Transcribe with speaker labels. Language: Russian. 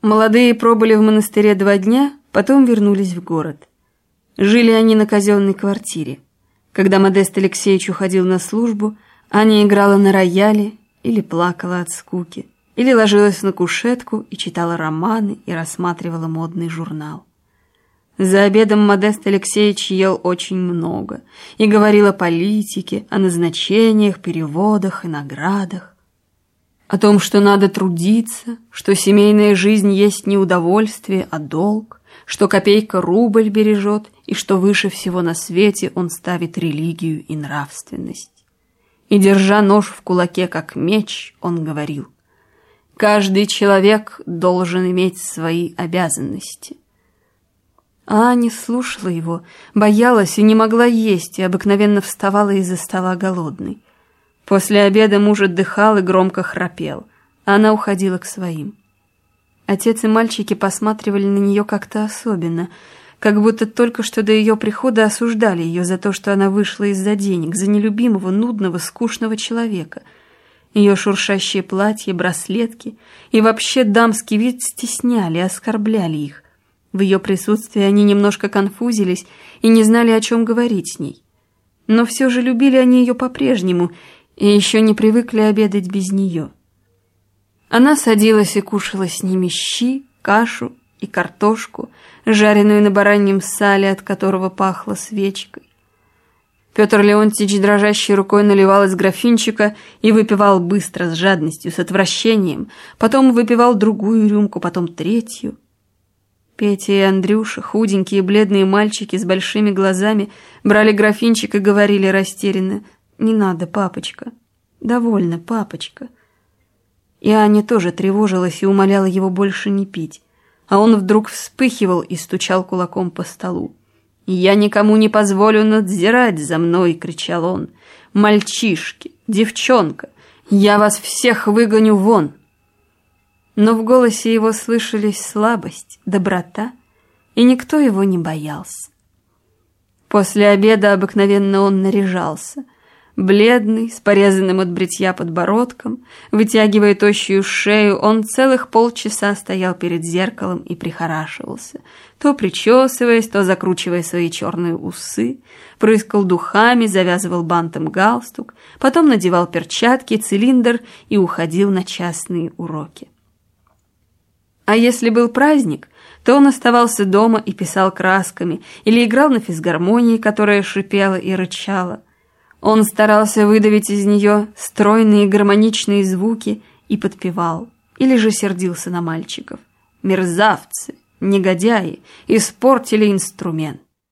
Speaker 1: Молодые пробыли в монастыре 2 дня, потом вернулись в город. Жили они на казенной квартире. Когда Модест Алексеевич уходил на службу, Аня играла на рояле или плакала от скуки, или ложилась на кушетку и читала романы и рассматривала модный журнал. За обедом Модест Алексеевич ел очень много и говорил о политике, о назначениях, переводах и наградах. О том, что надо трудиться, что семейная жизнь есть не удовольствие, а долг, что копейка рубль бережет, и что выше всего на свете он ставит религию и нравственность. И, держа нож в кулаке, как меч, он говорил: «Каждый человек должен иметь свои обязанности». А Аня слушала его, боялась и не могла есть, и обыкновенно вставала из-за стола голодной. После обеда муж отдыхал и громко храпел, а она уходила к своим. Отец и мальчики посматривали на нее как-то особенно, как будто только что до ее прихода осуждали ее за то, что она вышла из-за денег, за нелюбимого, нудного, скучного человека. Ее шуршащие платья, браслетки и вообще дамский вид стесняли, оскорбляли их. В ее присутствии они немножко конфузились и не знали, о чем говорить с ней. Но все же любили они ее по-прежнему и еще не привыкли обедать без нее. Она садилась и кушала с ними щи, кашу и картошку, жареную на бараньем сале, от которого пахло свечкой. Петр Леонтьевич дрожащей рукой наливал из графинчика и выпивал быстро, с жадностью, с отвращением, потом выпивал другую рюмку, потом третью. Петя и Андрюша, худенькие бледные мальчики с большими глазами, брали графинчик и говорили растерянно: «Не надо, папочка, довольно, папочка». И Аня тоже тревожилась и умоляла его больше не пить, а он вдруг вспыхивал и стучал кулаком по столу. «Я никому не позволю надзирать за мной!» — кричал он. «Мальчишки, девчонка, я вас всех выгоню вон!» Но в голосе его слышались слабость, доброта, и никто его не боялся. После обеда обыкновенно он наряжался, бледный, с порезанным от бритья подбородком, вытягивая тощую шею, он целых полчаса стоял перед зеркалом и прихорашивался, то причесываясь, то закручивая свои черные усы, прыскал духами, завязывал бантом галстук, потом надевал перчатки, цилиндр и уходил на частные уроки. А если был праздник, то он оставался дома и писал красками или играл на физгармонии, которая шипела и рычала. Он старался выдавить из нее стройные гармоничные звуки и подпевал, или же сердился на мальчиков. Мерзавцы, негодяи, испортили инструмент.